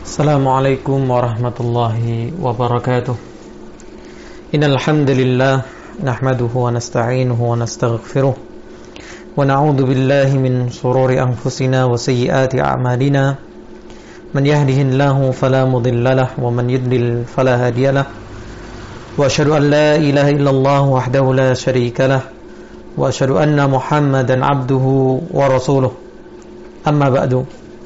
Assalamualaikum warahmatullahi wabarakatuh. Innal hamdalillah nahmaduhu wa nasta'inuhu wa nastaghfiruh wa na'udzu billahi min shururi anfusina wa sayyiati a'malina. Man yahdihillahu fala mudilla lahu wa man yudlil fala hadiya lahu. Wa asyhadu an la ilaha illallah wahdahu la syarika lahu wa asyhadu anna Muhammadan 'abduhu wa rasuluh. Amma ba'du.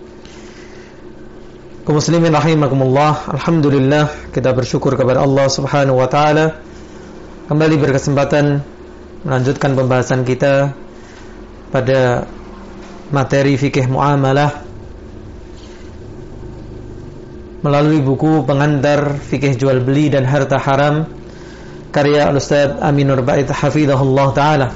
Kaum muslimin rahimakumullah, alhamdulillah kita bersyukur kepada Allah Subhanahu wa taala kembali berkesempatan melanjutkan pembahasan kita pada materi fikih muamalah melalui buku pengantar fikih jual beli dan harta haram karya Al-Ustaz Aminur Ba'id hafizahullah taala.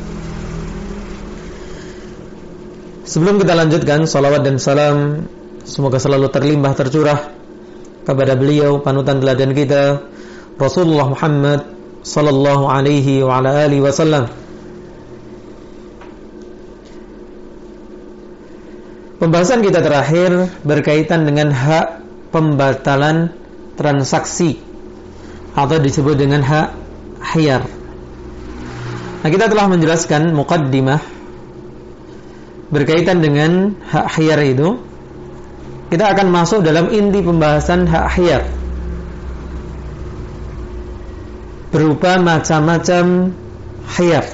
Sebelum kita lanjutkan, salawat dan salam semoga selalu terlimpah tercurah kepada beliau panutan teladan kita Rasulullah Muhammad sallallahu alaihi wa ala alihi wasallam. Pembahasan kita terakhir berkaitan dengan hak pembatalan transaksi atau disebut dengan hak khiyar. Nah, kita telah menjelaskan muqaddimah berkaitan dengan hak khiyar itu. Kita akan masuk dalam inti pembahasan hak khiyar berupa macam-macam khiyar.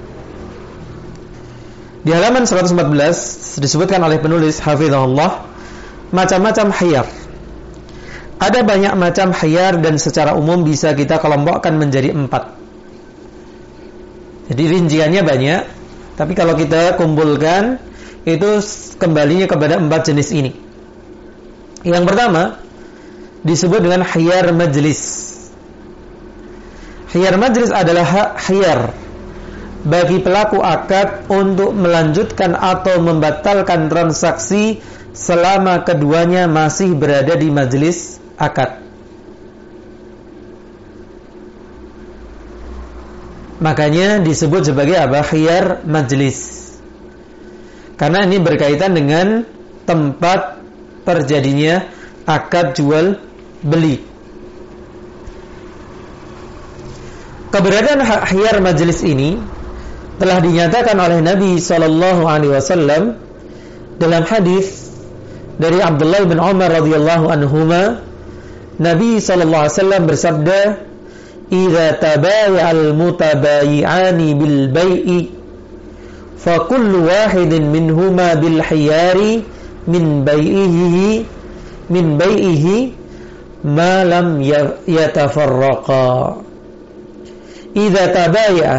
Di halaman 114 disebutkan oleh penulis hafizahullah macam-macam khiyar. Ada banyak macam khiyar dan secara umum bisa kita kelompokkan menjadi 4. Jadi rinciannya banyak, tapi kalau kita kumpulkan itu kembalinya kepada 4 jenis ini. Yang pertama disebut dengan khiyar majlis. Khiyar majlis adalah hak khiyar bagi pelaku akad untuk melanjutkan atau membatalkan transaksi selama keduanya masih berada di majelis akad. Makanya disebut sebagai apa? Khiyar majlis. Karena ini berkaitan dengan tempat terjadinya akad jual beli. Keberadaan hak khiyar majelis ini telah dinyatakan oleh Nabi SAW dalam hadis dari Abdullah bin Umar radhiyallahu anhuma. Nabi SAW bersabda, "Idza tabaya'al mutabayi'ani bil bai'i fa kullu wahidin minhuma bil khiyari min bai'ihi ma lam yatafarraqa." Idza tabaya'a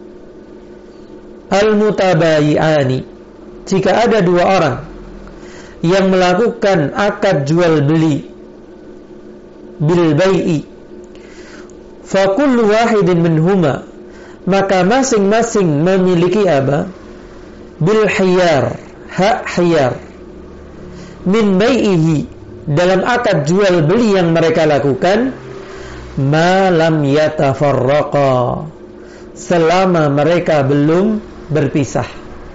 al-mutabayi'ani, jika ada dua orang yang melakukan akad jual beli bil bai'i, fa kullu wahidin minhuma, maka masing-masing memiliki apa? Bil khiyar, hak khiyar, min bai'ihi, dalam akad jual beli yang mereka lakukan, ma lam yatafarraqa, selama mereka belum berpisah.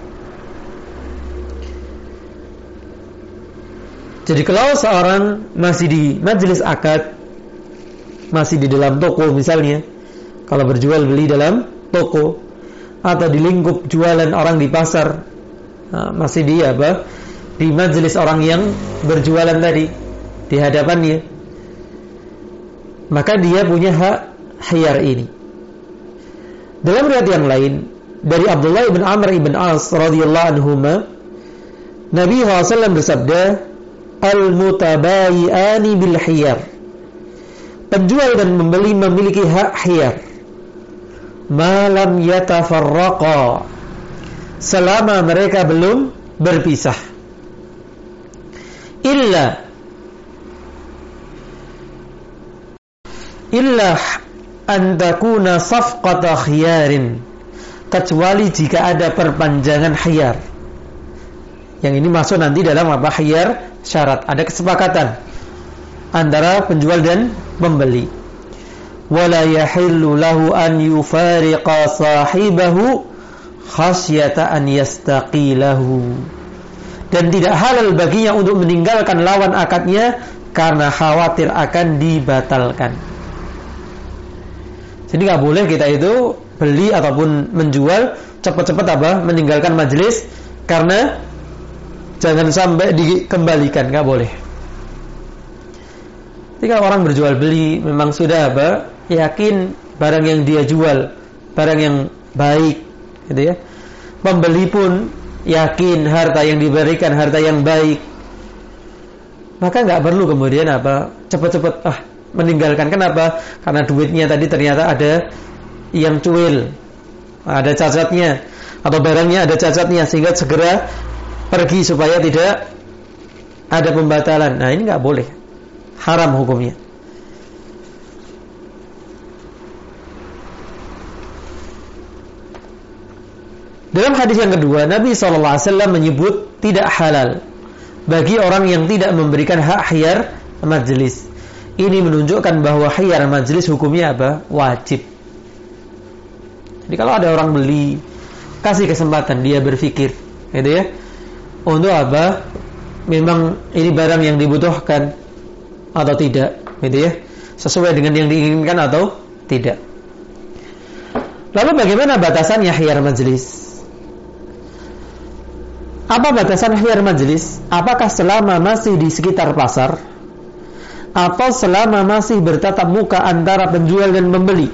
Jadi kalau seorang masih di majelis akad, masih di dalam toko misalnya, kalau berjual beli dalam toko atau di lingkup jualan orang di pasar, masih di apa? Di majelis orang yang berjualan tadi di hadapannya, maka dia punya hak khiyar ini. Dalam riwayat yang lain dari Abdullah bin Amr bin As radhiyallahu anhuma, Nabi SAW bersabda, "Al-mutabayi'ani bil khiyar." Penjual dan pembeli memiliki hak khiyar ma lam yatafarraqa, selama mereka belum berpisah. Illa an takuna safqata khiyarin, kecuali jika ada perpanjangan khiyar. Yang ini masuk nanti dalam apa? Khiyar syarat, ada kesepakatan antara penjual dan pembeli. Wala yahillu lahu an yufariqa sahibahu khasyata an yastaqilahu, dan tidak halal baginya untuk meninggalkan lawan akadnya karena khawatir akan dibatalkan. Jadi nggak boleh kita itu beli ataupun menjual cepat-cepat meninggalkan majelis karena jangan sampai dikembalikan, nggak boleh. Jika orang berjual beli memang sudah yakin barang yang dia jual barang yang baik, gitu ya. Pembeli pun yakin harta yang diberikan harta yang baik, maka nggak perlu kemudian cepat-cepat meninggalkan. Kenapa? Karena duitnya tadi ternyata ada yang cuil, ada cacatnya, atau barangnya ada cacatnya, sehingga segera pergi supaya tidak ada pembatalan. Nah, ini nggak boleh, haram hukumnya. Dalam hadis yang kedua, Nabi SAW menyebut tidak halal bagi orang yang tidak memberikan hak khiyar majelis. Ini menunjukkan bahwa khiyar majelis hukumnya wajib. Jadi kalau ada orang beli, kasih kesempatan dia berpikir, gitu ya, untuk memang ini barang yang dibutuhkan atau tidak, gitu ya, sesuai dengan yang diinginkan atau tidak. Lalu bagaimana batasannya khiyar majelis? Apa batasan khiyar majelis? Apakah selama masih di sekitar pasar, atau selama masih bertatap muka antara penjual dan pembeli?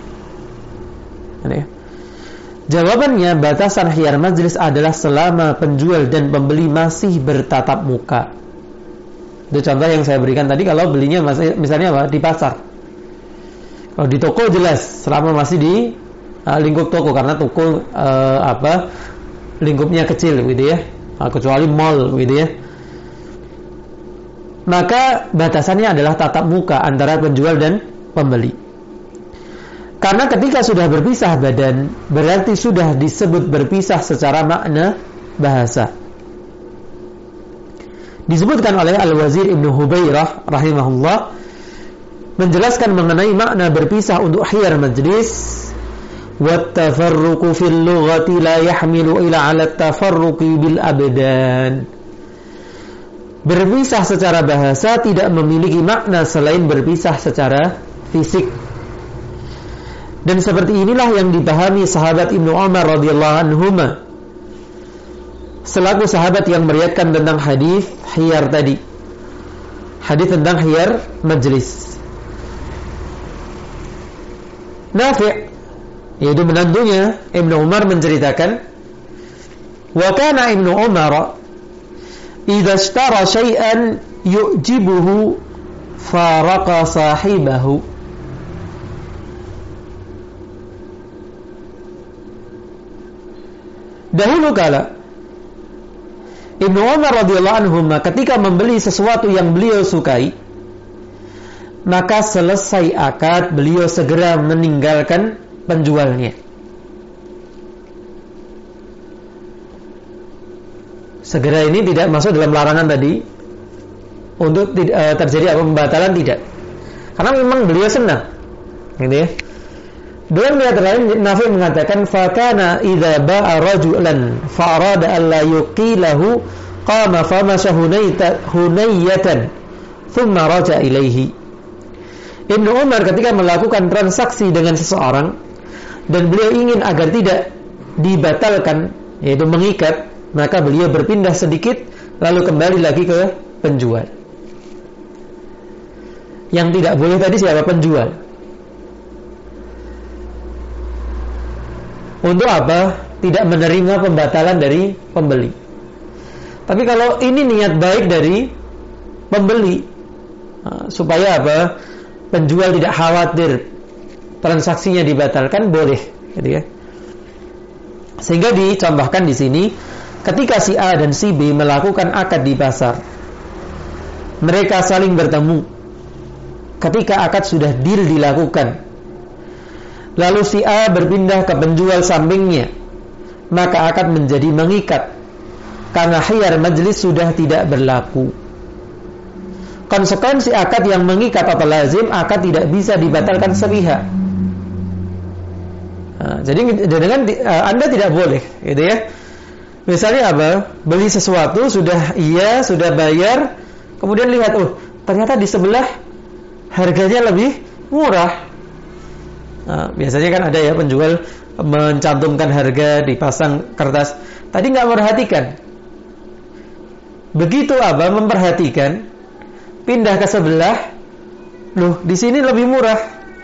Jawabannya, batasan khiyar majelis adalah selama penjual dan pembeli masih bertatap muka. Itu contoh yang saya berikan tadi. Kalau belinya masih, misalnya di pasar. Kalau di toko jelas selama masih di lingkup toko, karena toko lingkupnya kecil, gitu ya. Kecuali mall, gitu ya. Maka batasannya adalah tatap muka antara penjual dan pembeli. Karena ketika sudah berpisah badan, berarti sudah disebut berpisah secara makna bahasa. Disebutkan oleh Al-Wazir Ibnu Hubairah rahimahullah menjelaskan mengenai makna berpisah untuk khiyar majlis. وَالتَّفَرُّقُ فِي اللُّغَةِ لَا يَحْمِلُ إِلَى عَلَى التَّفَرُّقِ بِالْأَبْدَانِ. Berpisah secara bahasa tidak memiliki makna selain berpisah secara fisik. Dan seperti inilah yang dipahami sahabat Ibnu Umar radhiyallahu anhuma selaku sahabat yang meriwayatkan tentang hadis khiyar tadi. Hadis tentang khiyar majlis. Nafi', yaitu menantunya Ibnu Umar, menceritakan, wa kana Ibnu Umar idza ishtara syai'an yu'jibuhu faraqa sahibahu. Dahulu kala Ibnu Umar radhiyallahu anhu ketika membeli sesuatu yang beliau sukai, maka selesai akad beliau segera meninggalkan penjualnya. Segera ini tidak masuk dalam larangan tadi untuk terjadi pembatalan, tidak. Karena memang beliau senang, gitu ya. Dalam riwayat lain Nafi mengatakan, fakana idza ba'a rajulan fa arada an la yuqilahu qama famasha hunayatan thumma raja ilaihi. Ibnu Umar ketika melakukan transaksi dengan seseorang dan beliau ingin agar tidak dibatalkan, yaitu mengikat, maka beliau berpindah sedikit lalu kembali lagi ke penjual. Yang tidak boleh tadi siapa? Penjual. Untuk apa? Tidak menerima pembatalan dari pembeli. Tapi kalau ini niat baik dari pembeli, supaya penjual tidak khawatir transaksinya dibatalkan, boleh, gitu ya. Sehingga dicontohkan di sini, ketika si A dan si B melakukan akad di pasar, mereka saling bertemu. Ketika akad sudah deal dilakukan, lalu si A berpindah ke penjual sampingnya, maka akad menjadi mengikat karena khiyar majlis sudah tidak berlaku. Konsekuensi akad yang mengikat atau lazim, akad tidak bisa dibatalkan sepihak. Jadi dengan Anda tidak boleh, gitu ya. Misalnya beli sesuatu sudah bayar, kemudian lihat, ternyata di sebelah harganya lebih murah. Nah, biasanya kan ada ya penjual mencantumkan harga, dipasang kertas. Tadi nggak memperhatikan. Begitu abah memperhatikan, pindah ke sebelah, loh di sini lebih murah,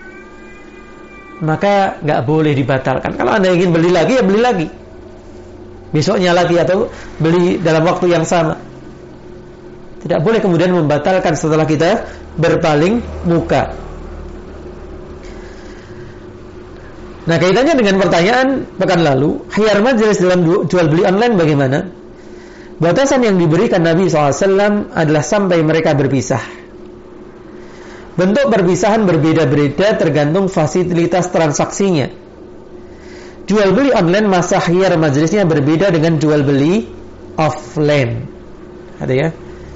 maka nggak boleh dibatalkan. Kalau Anda ingin beli lagi, ya beli lagi, besoknya lagi, atau beli dalam waktu yang sama. Tidak boleh kemudian membatalkan setelah kita berpaling muka. Nah, kaitannya dengan pertanyaan pekan lalu, khiyar majelis dalam jual beli online bagaimana? Batasan yang diberikan Nabi SAW adalah sampai mereka berpisah. Bentuk perpisahan berbeda-beda tergantung fasilitas transaksinya. Jual beli online masa khiyar majelisnya berbeda dengan jual beli offline. Ada ya?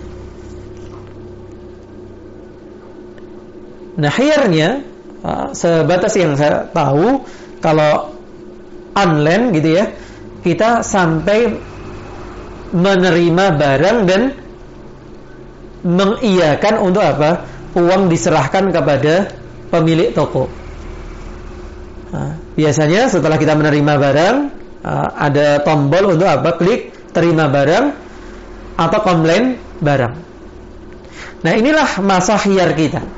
Nah, khiyarnya sebatas yang saya tahu, kalau online gitu ya, kita sampai menerima barang dan mengiyakan untuk apa? Uang diserahkan kepada pemilik toko. Nah, biasanya setelah kita menerima barang, ada tombol untuk apa? Klik terima barang atau komplain barang. Nah, inilah masa khiyar kita.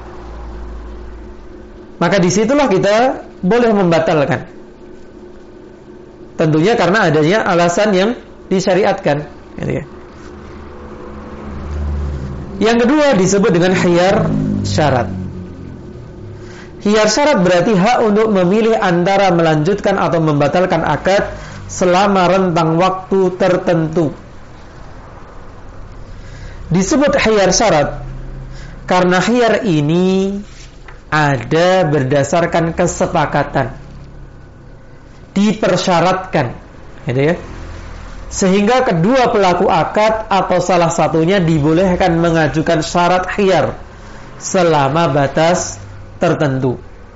Maka disitulah kita boleh membatalkan. Tentunya karena adanya alasan yang disyariatkan. Yang kedua disebut dengan khiyar syarat. Khiyar syarat berarti hak untuk memilih antara melanjutkan atau membatalkan akad selama rentang waktu tertentu. Disebut khiyar syarat karena khiyar ini ada berdasarkan kesepakatan, dipersyaratkan, gitu ya. Sehingga kedua pelaku akad atau salah satunya dibolehkan mengajukan syarat khiyar selama batas tertentu.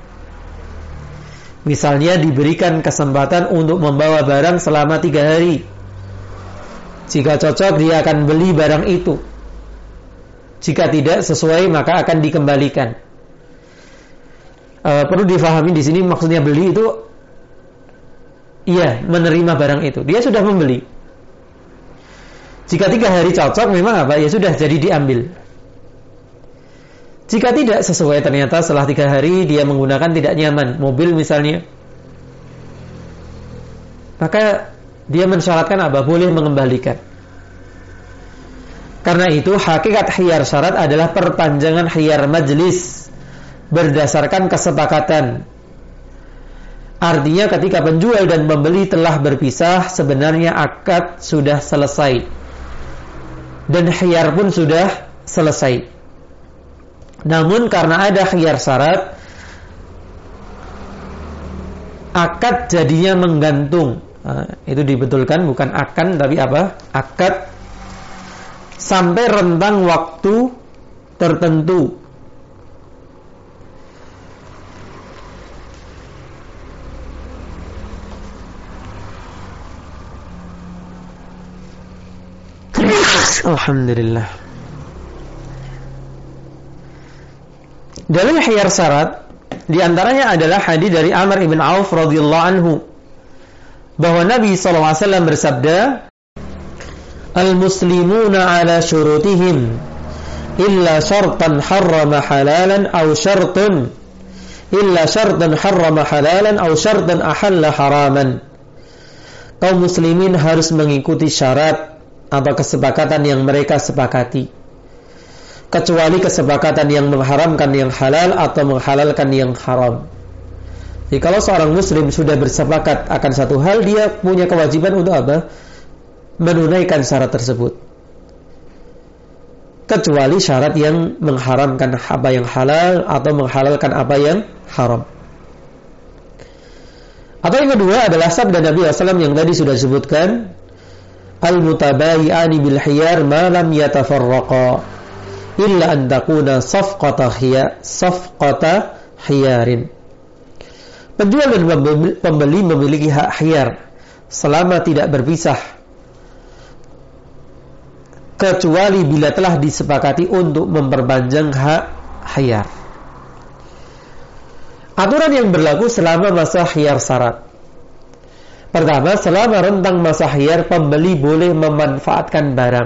Misalnya diberikan kesempatan untuk membawa barang selama 3 hari. Jika cocok dia akan beli barang itu. Jika tidak sesuai maka akan dikembalikan. Perlu difahami di sini maksudnya beli itu, iya, menerima barang itu. Dia sudah membeli. Jika 3 hari cocok, memang apa? Ya sudah, jadi diambil. Jika tidak sesuai, ternyata setelah 3 hari dia menggunakan tidak nyaman, mobil misalnya, maka dia mensyaratkan apa? Boleh mengembalikan. Karena itu hakikat khiyar syarat adalah perpanjangan khiyar majlis berdasarkan kesepakatan. Artinya ketika penjual dan pembeli telah berpisah, sebenarnya akad sudah selesai dan khiyar pun sudah selesai. Namun karena ada khiyar syarat, akad jadinya menggantung. Itu dibetulkan, bukan akan tapi apa? Akad sampai rentang waktu tertentu. Alhamdulillah. Dalil khiyar syarat diantaranya adalah hadis dari Amr ibn Auf radhiyallahu anhu bahwa Nabi SAW bersabda, al-muslimuna ala syurutihim illa syartan harrama halalan aw syartun illa syartan harrama halalan aw syartan ahalla haraman. Kaum muslimin harus mengikuti syarat atau kesepakatan yang mereka sepakati, kecuali kesepakatan yang mengharamkan yang halal atau menghalalkan yang haram. Jadi kalau seorang muslim sudah bersepakat akan satu hal, dia punya kewajiban untuk apa? Menunaikan syarat tersebut, kecuali syarat yang mengharamkan apa yang halal atau menghalalkan apa yang haram. Atau yang kedua adalah sabda Nabi SAW yang tadi sudah disebutkan, al-mutabayi'ani bil khiyar ma lam yatafarraqa illa an takuna safqata khiyarin. Penjual dan pembeli memiliki hak khiyar selama tidak berpisah, kecuali bila telah disepakati untuk memperpanjang hak khiyar. Aturan yang berlaku selama masa khiyar syarat. Pertama, selama rentang masa khiyar, pembeli boleh memanfaatkan barang.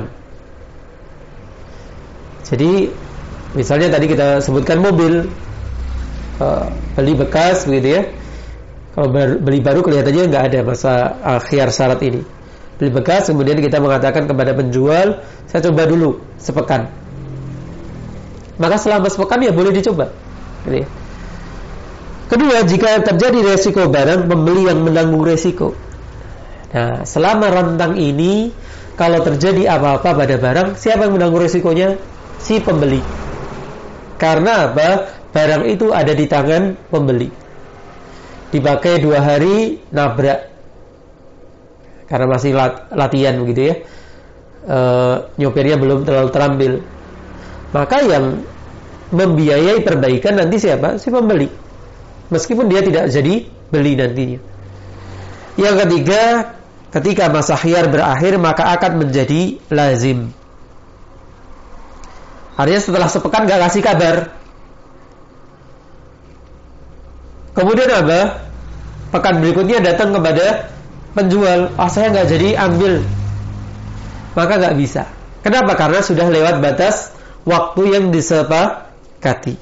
Jadi, misalnya tadi kita sebutkan mobil, beli bekas begitu ya. Kalau beli baru kelihatannya nggak ada masa khiyar syarat ini. Beli bekas, kemudian kita mengatakan kepada penjual, saya coba dulu sepekan. Maka selama sepekan ya boleh dicoba. Gitu ya. Kedua, jika terjadi resiko barang, pembeli yang menanggung resiko. Nah, selama rentang ini, kalau terjadi apa-apa pada barang, siapa yang menanggung resikonya? Si pembeli. Karena apa? Barang itu ada di tangan pembeli. Dipakai 2 hari, nabrak. Karena masih latihan begitu ya, nyopirnya belum terlalu terampil, maka yang membiayai perbaikan nanti siapa? Si pembeli, meskipun dia tidak jadi beli nantinya. Yang ketiga, ketika masa khiyar berakhir, maka akan menjadi lazim. Artinya setelah sepekan gak kasih kabar, kemudian apa? Pekan berikutnya datang kepada penjual, saya nggak jadi ambil, maka nggak bisa. Kenapa? Karena sudah lewat batas waktu yang disepakati.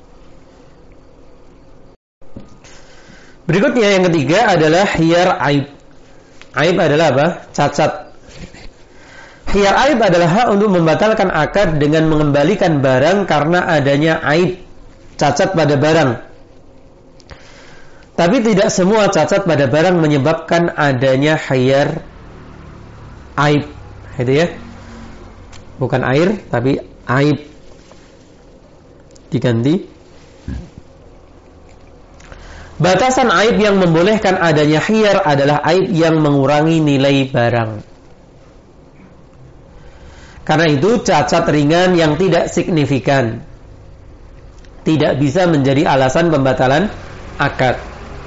Berikutnya yang ketiga adalah khiyar aib. Aib adalah apa? Cacat. Khiyar aib adalah hak untuk membatalkan akad dengan mengembalikan barang karena adanya aib, cacat pada barang. Tapi tidak semua cacat pada barang menyebabkan adanya khiyar aib. Itu ya. Bukan air, tapi aib. Diganti. Batasan aib yang membolehkan adanya khiyar adalah aib yang mengurangi nilai barang. Karena itu cacat ringan yang tidak signifikan tidak bisa menjadi alasan pembatalan akad.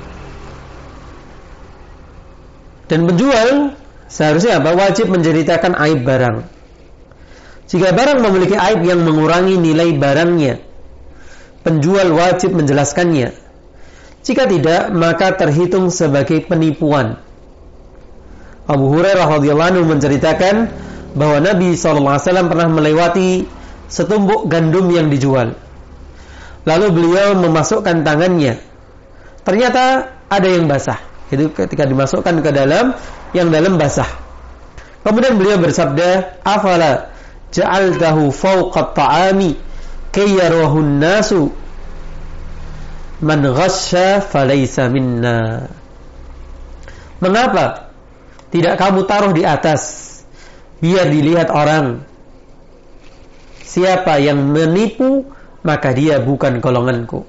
Dan penjual seharusnya apa? Wajib menceritakan aib barang. Jika barang memiliki aib yang mengurangi nilai barangnya, penjual wajib menjelaskannya. Jika tidak, maka terhitung sebagai penipuan. Abu Hurairah radhiyallahu anhu menceritakan bahwa Nabi SAW pernah melewati setumpuk gandum yang dijual. Lalu beliau memasukkan tangannya. Ternyata ada yang basah. Itu ketika dimasukkan ke dalam, yang dalam basah. Kemudian beliau bersabda, afala ja'altahu fawqa ta'ami kayyarahun nasu man ghasya falaysa minna. Mengapa tidak kamu taruh di atas biar dilihat orang? Siapa yang menipu, maka dia bukan golonganku.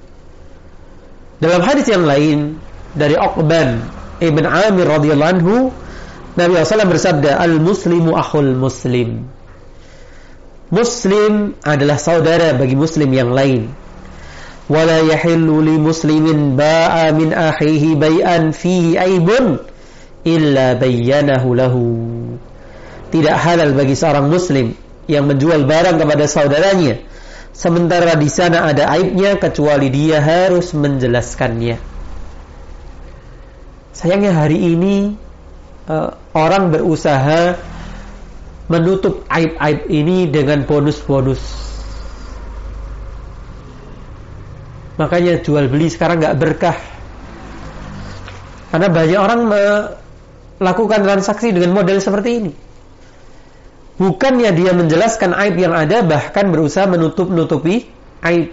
Dalam hadis yang lain dari Uqban ibn Amir radhiyallahu anhu, Nabi SAW bersabda, al-muslimu akhul muslim. Muslim adalah saudara bagi muslim yang lain. Wala yahillu li muslimin ba'a min akhihi bay'an fihi aibun illa bayyanahu lahu. Tidak halal bagi seorang muslim yang menjual barang kepada saudaranya sementara di sana ada aibnya, kecuali dia harus menjelaskannya. Sayangnya hari ini orang berusaha menutup aib-aib ini dengan bonus-bonus. Makanya jual beli sekarang nggak berkah. Karena banyak orang melakukan transaksi dengan model seperti ini. Bukannya dia menjelaskan aib yang ada, bahkan berusaha menutup-nutupi aib.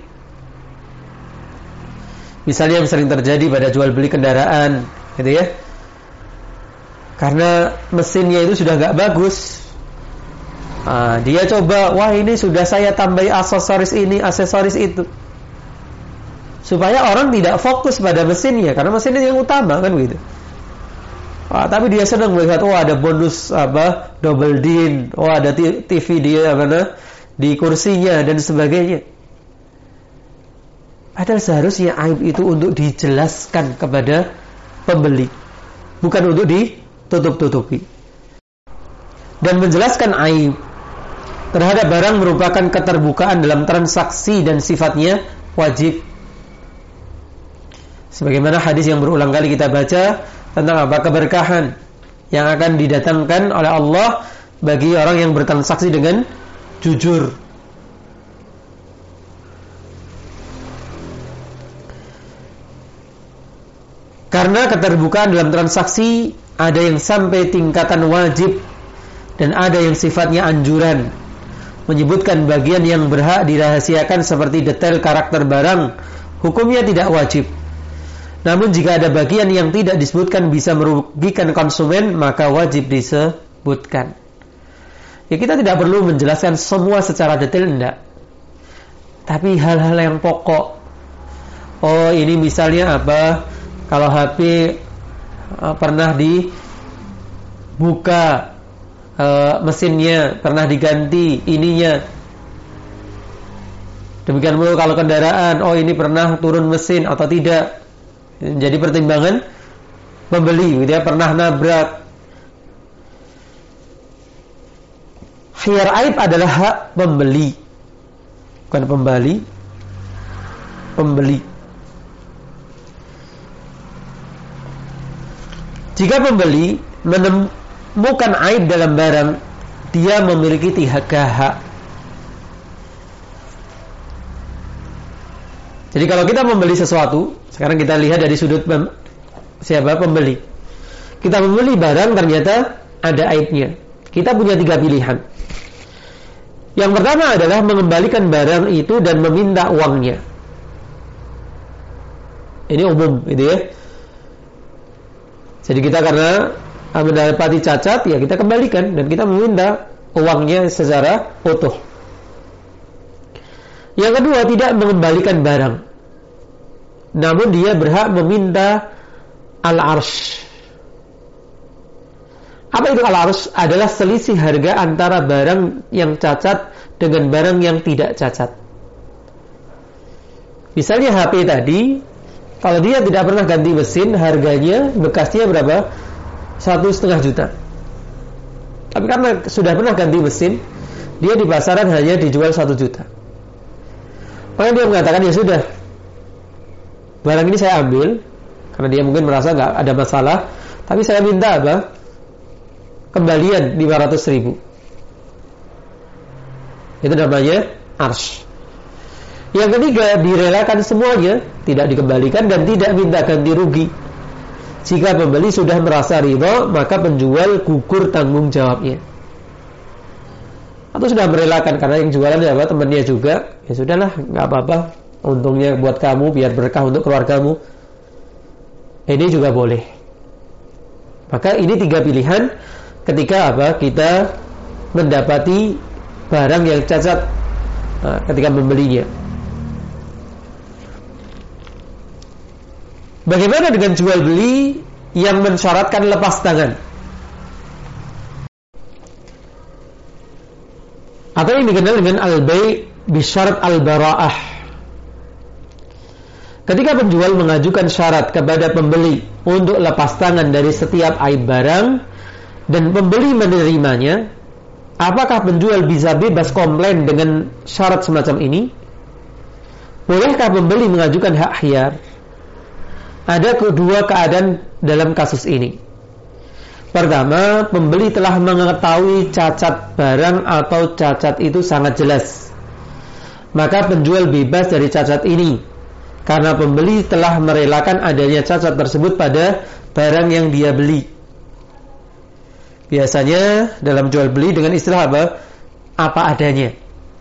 Misalnya yang sering terjadi pada jual beli kendaraan, gitu ya. Karena mesinnya itu sudah nggak bagus. Dia coba, wah ini sudah saya tambahi aksesoris ini, aksesoris itu, supaya orang tidak fokus pada mesinnya, karena mesinnya yang utama kan begitu. Tapi dia senang melihat, ada bonus double din, ada TV dia di kursinya dan sebagainya. Padahal seharusnya aib itu untuk dijelaskan kepada pembeli, bukan untuk ditutup-tutupi. Dan menjelaskan aib terhadap barang merupakan keterbukaan dalam transaksi dan sifatnya wajib. Sebagaimana hadis yang berulang kali kita baca tentang apa? Keberkahan yang akan didatangkan oleh Allah bagi orang yang bertransaksi dengan jujur. Karena keterbukaan dalam transaksi ada yang sampai tingkatan wajib dan ada yang sifatnya anjuran, menyebutkan bagian yang berhak dirahasiakan seperti detail karakter barang, hukumnya tidak wajib. Namun jika ada bagian yang tidak disebutkan bisa merugikan konsumen, maka wajib disebutkan. Ya, kita tidak perlu menjelaskan semua secara detail, enggak. Tapi hal-hal yang pokok. Oh, ini misalnya apa? Kalau HP pernah dibuka mesinnya, pernah diganti ininya. Demikian pula kalau kendaraan, oh ini pernah turun mesin atau tidak. Jadi pertimbangan pembeli, dia pernah nabrak. Khiyar aib adalah hak pembeli, bukan pembeli. Jika pembeli menemukan aib dalam barang, dia memiliki 3 hak. Jadi kalau kita membeli sesuatu, sekarang kita lihat dari sudut siapa pembeli. Kita membeli barang ternyata ada aibnya. Kita punya 3 pilihan. Yang pertama adalah mengembalikan barang itu dan meminta uangnya. Ini umum, gitu ya. Jadi kita karena mendapati cacat, ya kita kembalikan dan kita meminta uangnya secara utuh. Yang kedua, tidak mengembalikan barang, namun dia berhak meminta al-arsh. Apa itu al-arsh? Adalah selisih harga antara barang yang cacat dengan barang yang tidak cacat. Misalnya HP tadi, kalau dia tidak pernah ganti mesin, harganya bekasnya berapa? 1,5 juta. Tapi karena sudah pernah ganti mesin, dia di pasaran hanya dijual 1 juta. Maka dia mengatakan, ya sudah, barang ini saya ambil, karena dia mungkin merasa nggak ada masalah, tapi saya minta apa? Kembalian 500.000. Itu namanya arsh. Yang ketiga, direlakan semuanya, tidak dikembalikan dan tidak minta ganti rugi. Jika pembeli sudah merasa ridha, maka penjual gugur tanggung jawabnya. Atau sudah merelakan karena yang jualan ya apa, temannya juga, ya sudahlah, nggak apa-apa, untungnya buat kamu, biar berkah untuk keluargamu. Ini juga boleh. Maka ini 3 pilihan ketika apa? Kita mendapati barang yang cacat ketika membelinya. Bagaimana dengan jual beli yang mensyaratkan lepas tangan? Atau yang dikenal dengan al-bai' bisyarat al-bara'ah. Ketika penjual mengajukan syarat kepada pembeli untuk lepas tangan dari setiap aib barang dan pembeli menerimanya, apakah penjual bisa bebas komplain dengan syarat semacam ini? Bolehkah pembeli mengajukan hak khiyar? Ada kedua keadaan dalam kasus ini. Pertama, pembeli telah mengetahui cacat barang atau cacat itu sangat jelas. Maka penjual bebas dari cacat ini, karena pembeli telah merelakan adanya cacat tersebut pada barang yang dia beli. Biasanya dalam jual beli dengan istilah apa? Apa adanya.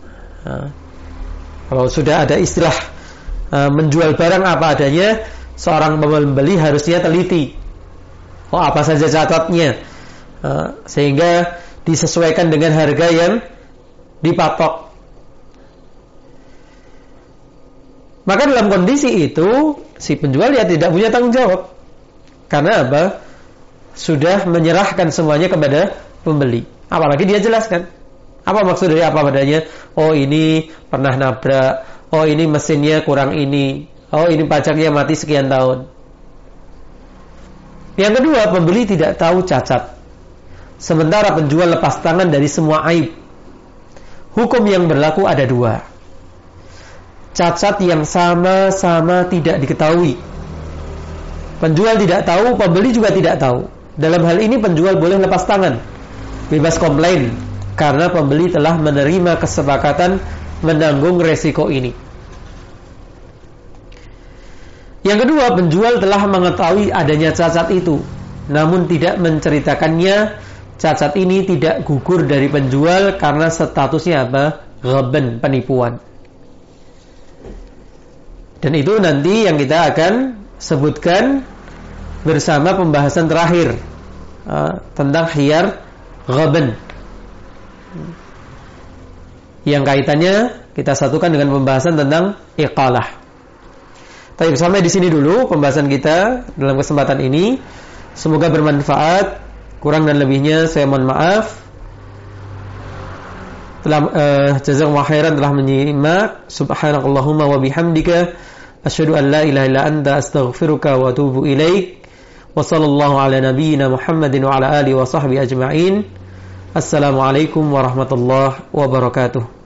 Kalau sudah ada istilah menjual barang apa adanya, seorang pembeli harusnya teliti. Oh, apa saja catatnya, sehingga disesuaikan dengan harga yang dipatok. Maka dalam kondisi itu, si penjual ya tidak punya tanggung jawab. Karena apa? Sudah menyerahkan semuanya kepada pembeli. Apalagi dia jelaskan. Apa maksud dari apa adanya? Oh, ini pernah nabrak. Oh, ini mesinnya kurang ini. Oh, ini pajaknya mati sekian tahun. Yang kedua, pembeli tidak tahu cacat, sementara penjual lepas tangan dari semua aib. hukum yang berlaku ada dua. Cacat yang sama-sama tidak diketahui. Penjual tidak tahu, pembeli juga tidak tahu. Dalam hal ini penjual boleh lepas tangan, bebas komplain, karena pembeli telah menerima kesepakatan menanggung resiko ini. Yang kedua, penjual telah mengetahui adanya cacat itu, namun tidak menceritakannya. Cacat ini tidak gugur dari penjual karena statusnya apa? Ghaban, penipuan. Dan itu nanti yang kita akan sebutkan bersama pembahasan terakhir tentang khiyar ghaban, yang kaitannya kita satukan dengan pembahasan tentang iqalah. Baik, sampai di sini dulu pembahasan kita dalam kesempatan ini. Semoga bermanfaat. Kurang dan lebihnya saya mohon maaf. Jazakumullahu khairan telah menyimak. Subhanakallahumma wa bihamdika asyhadu an la ilaha illa anta astaghfiruka wa atubu ilaik. Wa sallallahu ala nabiyyina Muhammadin wa ala alihi wa sahbihi ajma'in. Assalamualaikum warahmatullahi wabarakatuh.